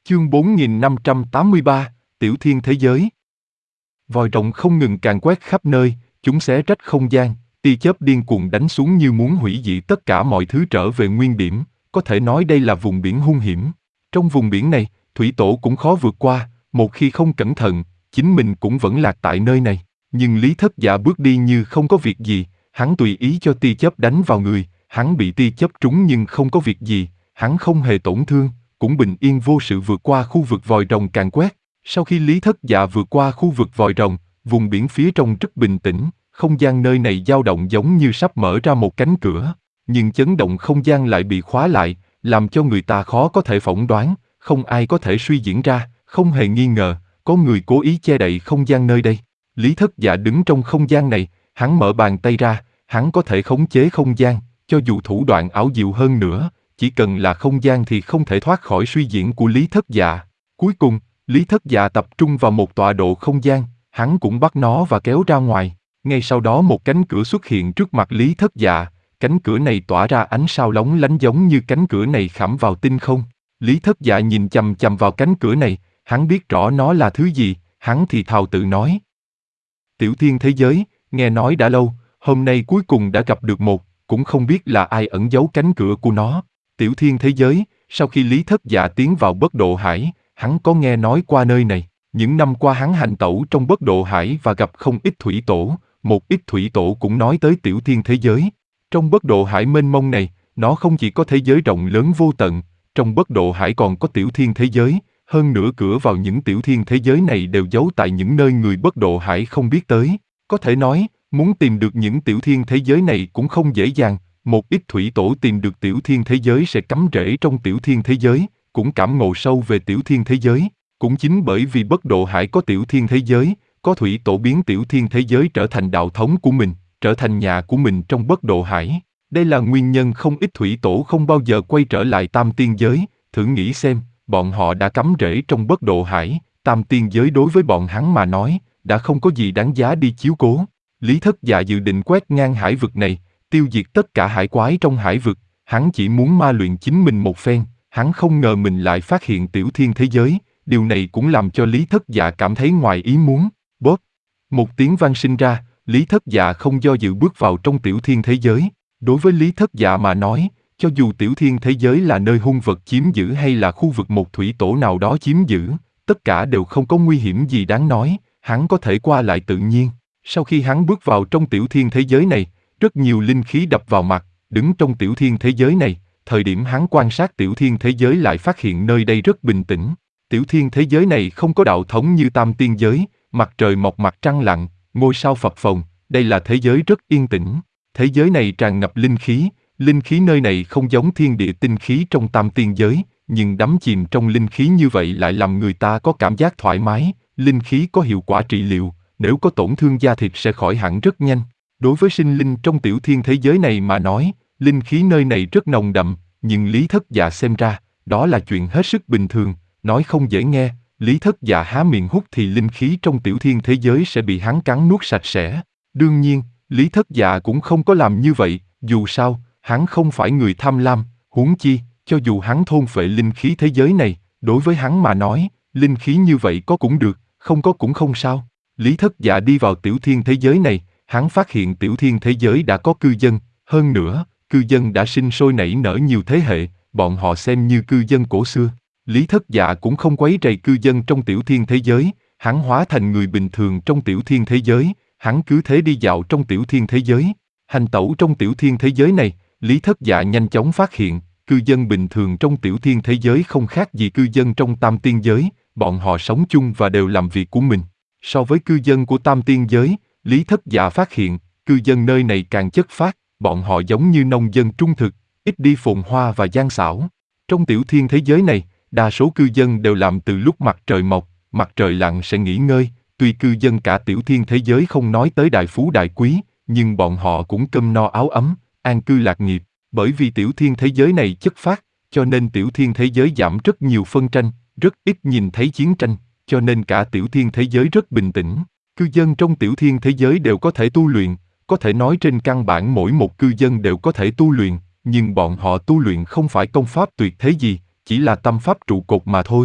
Chương 4583, Tiểu Thiên Thế Giới. Vòi rồng không ngừng càn quét khắp nơi, chúng xé rách không gian, tia chớp điên cuồng đánh xuống như muốn hủy diệt tất cả mọi thứ trở về nguyên điểm, có thể nói đây là vùng biển hung hiểm. Trong vùng biển này, thủy tổ cũng khó vượt qua, một khi không cẩn thận, chính mình cũng vẫn lạc tại nơi này. Nhưng Lý Thất Dạ bước đi như không có việc gì, hắn tùy ý cho tia chớp đánh vào người, hắn bị tia chớp trúng nhưng không có việc gì, hắn không hề tổn thương, cũng bình yên vô sự vượt qua khu vực vòi rồng càn quét. Sau khi Lý Thất Dạ vượt qua khu vực vòi rồng, vùng biển phía trong rất bình tĩnh, không gian nơi này dao động giống như sắp mở ra một cánh cửa, nhưng chấn động không gian lại bị khóa lại, làm cho người ta khó có thể phỏng đoán, không ai có thể suy diễn ra, không hề nghi ngờ, có người cố ý che đậy không gian nơi đây. Lý Thất Dạ đứng trong không gian này, hắn mở bàn tay ra, hắn có thể khống chế không gian, cho dù thủ đoạn ảo diệu hơn nữa, chỉ cần là không gian thì không thể thoát khỏi suy diễn của Lý Thất Dạ. Cuối cùng, Lý Thất Dạ tập trung vào một tọa độ không gian, hắn cũng bắt nó và kéo ra ngoài. Ngay sau đó một cánh cửa xuất hiện trước mặt Lý Thất Dạ, cánh cửa này tỏa ra ánh sao lóng lánh giống như cánh cửa này khảm vào tinh không. Lý Thất Dạ nhìn chằm chằm vào cánh cửa này, hắn biết rõ nó là thứ gì, hắn thì thào tự nói. Tiểu Thiên Thế Giới, nghe nói đã lâu, hôm nay cuối cùng đã gặp được một, cũng không biết là ai ẩn giấu cánh cửa của nó. Tiểu Thiên Thế Giới, sau khi Lý Thất Dạ tiến vào Bất Độ Hải, hắn có nghe nói qua nơi này. Những năm qua hắn hành tẩu trong Bất Độ Hải và gặp không ít thủy tổ, một ít thủy tổ cũng nói tới Tiểu Thiên Thế Giới. Trong Bất Độ Hải mênh mông này, nó không chỉ có thế giới rộng lớn vô tận, trong Bất Độ Hải còn có Tiểu Thiên Thế Giới, hơn nữa cửa vào những Tiểu Thiên Thế Giới này đều giấu tại những nơi người Bất Độ Hải không biết tới. Có thể nói, muốn tìm được những Tiểu Thiên Thế Giới này cũng không dễ dàng, một ít thủy tổ tìm được Tiểu Thiên Thế Giới sẽ cắm rễ trong Tiểu Thiên Thế Giới, cũng cảm ngộ sâu về Tiểu Thiên Thế Giới. Cũng chính bởi vì Bất Độ Hải có Tiểu Thiên Thế Giới, có thủy tổ biến Tiểu Thiên Thế Giới trở thành đạo thống của mình, trở thành nhà của mình trong Bất Độ Hải. Đây là nguyên nhân không ít thủy tổ không bao giờ quay trở lại Tam Tiên Giới, thử nghĩ xem, bọn họ đã cắm rễ trong Bất Độ Hải, Tam Tiên Giới đối với bọn hắn mà nói, đã không có gì đáng giá đi chiếu cố. Lý Thất Dạ dự định quét ngang hải vực này, tiêu diệt tất cả hải quái trong hải vực, hắn chỉ muốn ma luyện chính mình một phen, hắn không ngờ mình lại phát hiện Tiểu Thiên Thế Giới, điều này cũng làm cho Lý Thất Dạ cảm thấy ngoài ý muốn. Bốp! Một tiếng vang sinh ra, Lý Thất Dạ không do dự bước vào trong Tiểu Thiên Thế Giới. Đối với Lý Thất Dạ mà nói, cho dù Tiểu Thiên Thế Giới là nơi hung vật chiếm giữ hay là khu vực một thủy tổ nào đó chiếm giữ, tất cả đều không có nguy hiểm gì đáng nói, hắn có thể qua lại tự nhiên. Sau khi hắn bước vào trong Tiểu Thiên Thế Giới này, rất nhiều linh khí đập vào mặt, đứng trong Tiểu Thiên Thế Giới này, thời điểm hắn quan sát Tiểu Thiên Thế Giới lại phát hiện nơi đây rất bình tĩnh. Tiểu Thiên Thế Giới này không có đạo thống như Tam Tiên Giới, mặt trời mọc mặt trăng lặn, ngôi sao phập phồng, đây là thế giới rất yên tĩnh. Thế giới này tràn ngập linh khí nơi này không giống thiên địa tinh khí trong Tam Tiên Giới, nhưng đắm chìm trong linh khí như vậy lại làm người ta có cảm giác thoải mái, linh khí có hiệu quả trị liệu, nếu có tổn thương da thịt sẽ khỏi hẳn rất nhanh. Đối với sinh linh trong Tiểu Thiên Thế Giới này mà nói, linh khí nơi này rất nồng đậm, nhưng Lý Thất Dạ xem ra, đó là chuyện hết sức bình thường, nói không dễ nghe, Lý Thất Dạ há miệng hút thì linh khí trong Tiểu Thiên Thế Giới sẽ bị hắn cắn nuốt sạch sẽ. Đương nhiên, Lý Thất Dạ cũng không có làm như vậy, dù sao, hắn không phải người tham lam, huống chi, cho dù hắn thôn phệ linh khí thế giới này, đối với hắn mà nói, linh khí như vậy có cũng được, không có cũng không sao. Lý Thất Dạ đi vào Tiểu Thiên Thế Giới này, hắn phát hiện Tiểu Thiên Thế Giới đã có cư dân, hơn nữa, cư dân đã sinh sôi nảy nở nhiều thế hệ, bọn họ xem như cư dân cổ xưa. Lý Thất Dạ cũng không quấy rầy cư dân trong Tiểu Thiên Thế Giới, hắn hóa thành người bình thường trong Tiểu Thiên Thế Giới, hắn cứ thế đi dạo trong Tiểu Thiên Thế Giới. Hành tẩu trong Tiểu Thiên Thế Giới này, Lý Thất Dạ nhanh chóng phát hiện, cư dân bình thường trong Tiểu Thiên Thế Giới không khác gì cư dân trong Tam Tiên Giới, bọn họ sống chung và đều làm việc của mình. So với cư dân của Tam Tiên Giới, Lý Thất Dạ phát hiện, cư dân nơi này càng chất phác, bọn họ giống như nông dân trung thực, ít đi phồn hoa và gian xảo. Trong Tiểu Thiên Thế Giới này, đa số cư dân đều làm từ lúc mặt trời mọc, mặt trời lặn sẽ nghỉ ngơi, tuy cư dân cả Tiểu Thiên Thế Giới không nói tới đại phú đại quý, nhưng bọn họ cũng cơm no áo ấm, an cư lạc nghiệp. Bởi vì Tiểu Thiên Thế Giới này chất phác, cho nên Tiểu Thiên Thế Giới giảm rất nhiều phân tranh, rất ít nhìn thấy chiến tranh, cho nên cả Tiểu Thiên Thế Giới rất bình tĩnh. Cư dân trong Tiểu Thiên Thế Giới đều có thể tu luyện, có thể nói trên căn bản mỗi một cư dân đều có thể tu luyện, nhưng bọn họ tu luyện không phải công pháp tuyệt thế gì, chỉ là tâm pháp trụ cột mà thôi.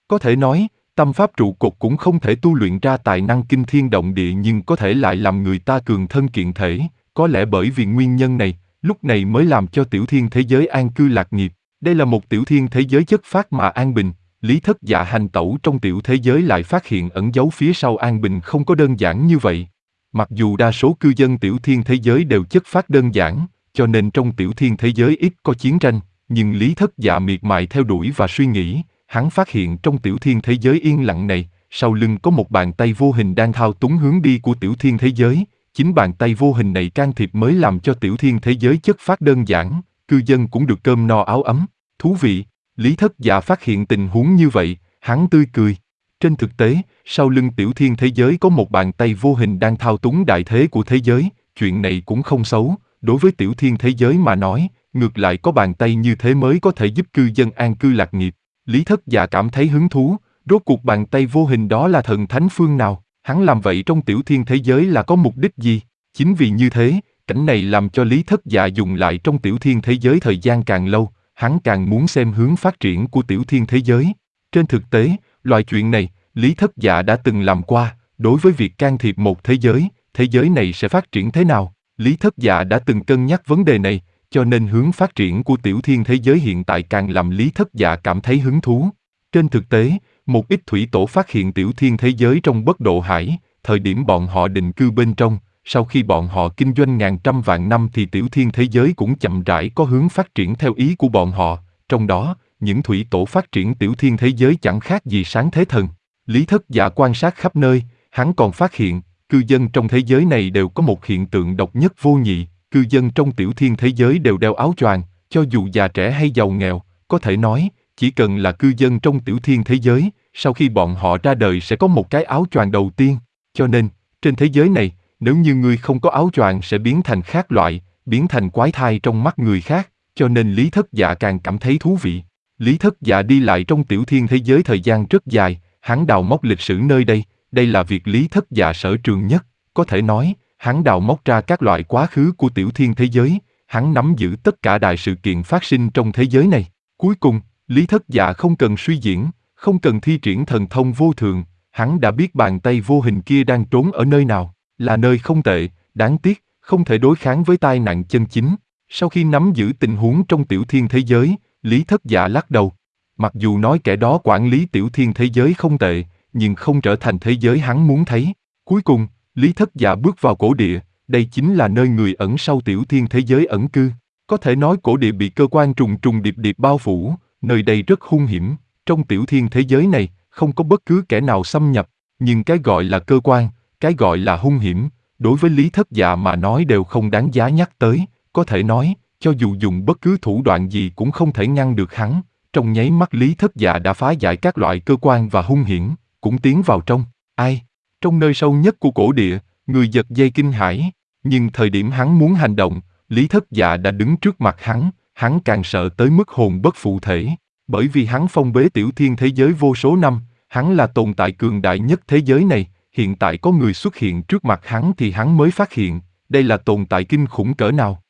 Có thể nói, tâm pháp trụ cột cũng không thể tu luyện ra tài năng kinh thiên động địa nhưng có thể lại làm người ta cường thân kiện thể, có lẽ bởi vì nguyên nhân này, lúc này mới làm cho tiểu thiên thế giới an cư lạc nghiệp. Đây là một tiểu thiên thế giới chất phác mà an bình, Lý Thất Dạ hành tẩu trong tiểu thế giới lại phát hiện ẩn giấu phía sau an bình không có đơn giản như vậy. Mặc dù đa số cư dân tiểu thiên thế giới đều chất phác đơn giản, cho nên trong tiểu thiên thế giới ít có chiến tranh, nhưng Lý Thất Dạ miệt mài theo đuổi và suy nghĩ, hắn phát hiện trong tiểu thiên thế giới yên lặng này, sau lưng có một bàn tay vô hình đang thao túng hướng đi của tiểu thiên thế giới, chính bàn tay vô hình này can thiệp mới làm cho tiểu thiên thế giới chất phác đơn giản, cư dân cũng được cơm no áo ấm. Thú vị, Lý Thất Dạ phát hiện tình huống như vậy, hắn tươi cười. Trên thực tế, sau lưng tiểu thiên thế giới có một bàn tay vô hình đang thao túng đại thế của thế giới, chuyện này cũng không xấu, đối với tiểu thiên thế giới mà nói, ngược lại có bàn tay như thế mới có thể giúp cư dân an cư lạc nghiệp. Lý Thất Dạ cảm thấy hứng thú, rốt cuộc bàn tay vô hình đó là thần thánh phương nào, hắn làm vậy trong tiểu thiên thế giới là có mục đích gì? Chính vì như thế, cảnh này làm cho Lý Thất Dạ dùng lại trong tiểu thiên thế giới thời gian càng lâu, hắn càng muốn xem hướng phát triển của tiểu thiên thế giới. Trên thực tế, loại chuyện này, Lý Thất Dạ đã từng làm qua, đối với việc can thiệp một thế giới này sẽ phát triển thế nào, Lý Thất Dạ đã từng cân nhắc vấn đề này, cho nên hướng phát triển của tiểu thiên thế giới hiện tại càng làm Lý Thất Dạ cảm thấy hứng thú. Trên thực tế, một ít thủy tổ phát hiện tiểu thiên thế giới trong Bất Độ Hải, thời điểm bọn họ định cư bên trong, sau khi bọn họ kinh doanh ngàn trăm vạn năm thì tiểu thiên thế giới cũng chậm rãi có hướng phát triển theo ý của bọn họ, trong đó, những thủy tổ phát triển tiểu thiên thế giới chẳng khác gì sáng thế thần. Lý Thất Dạ quan sát khắp nơi, hắn còn phát hiện, cư dân trong thế giới này đều có một hiện tượng độc nhất vô nhị, cư dân trong tiểu thiên thế giới đều đeo áo choàng, cho dù già trẻ hay giàu nghèo, có thể nói, chỉ cần là cư dân trong tiểu thiên thế giới, sau khi bọn họ ra đời sẽ có một cái áo choàng đầu tiên, cho nên, trên thế giới này, nếu như người không có áo choàng sẽ biến thành khác loại, biến thành quái thai trong mắt người khác, cho nên Lý Thất Dạ càng cảm thấy thú vị. Lý Thất Dạ đi lại trong tiểu thiên thế giới thời gian rất dài, hắn đào móc lịch sử nơi đây, đây là việc Lý Thất Dạ sở trường nhất, có thể nói, hắn đào móc ra các loại quá khứ của tiểu thiên thế giới, hắn nắm giữ tất cả đại sự kiện phát sinh trong thế giới này. Cuối cùng, Lý Thất Dạ không cần suy diễn, không cần thi triển thần thông vô thường, hắn đã biết bàn tay vô hình kia đang trốn ở nơi nào, là nơi không tệ, đáng tiếc, không thể đối kháng với tai nạn chân chính. Sau khi nắm giữ tình huống trong tiểu thiên thế giới, Lý Thất Dạ lắc đầu. Mặc dù nói kẻ đó quản lý tiểu thiên thế giới không tệ, nhưng không trở thành thế giới hắn muốn thấy. Cuối cùng, Lý Thất Dạ bước vào cổ địa, đây chính là nơi người ẩn sau tiểu thiên thế giới ẩn cư. Có thể nói cổ địa bị cơ quan trùng trùng điệp điệp bao phủ, nơi đây rất hung hiểm, trong tiểu thiên thế giới này, không có bất cứ kẻ nào xâm nhập, nhưng cái gọi là cơ quan, cái gọi là hung hiểm, đối với Lý Thất Dạ mà nói đều không đáng giá nhắc tới, có thể nói, cho dù dùng bất cứ thủ đoạn gì cũng không thể ngăn được hắn. Trong nháy mắt Lý Thất Dạ đã phá giải các loại cơ quan và hung hiểm, cũng tiến vào trong. Ai? Trong nơi sâu nhất của cổ địa, người giật dây kinh hãi, nhưng thời điểm hắn muốn hành động, Lý Thất Dạ đã đứng trước mặt hắn càng sợ tới mức hồn bất phụ thể, bởi vì hắn phong bế tiểu thiên thế giới vô số năm, hắn là tồn tại cường đại nhất thế giới này, hiện tại có người xuất hiện trước mặt hắn thì hắn mới phát hiện, đây là tồn tại kinh khủng cỡ nào.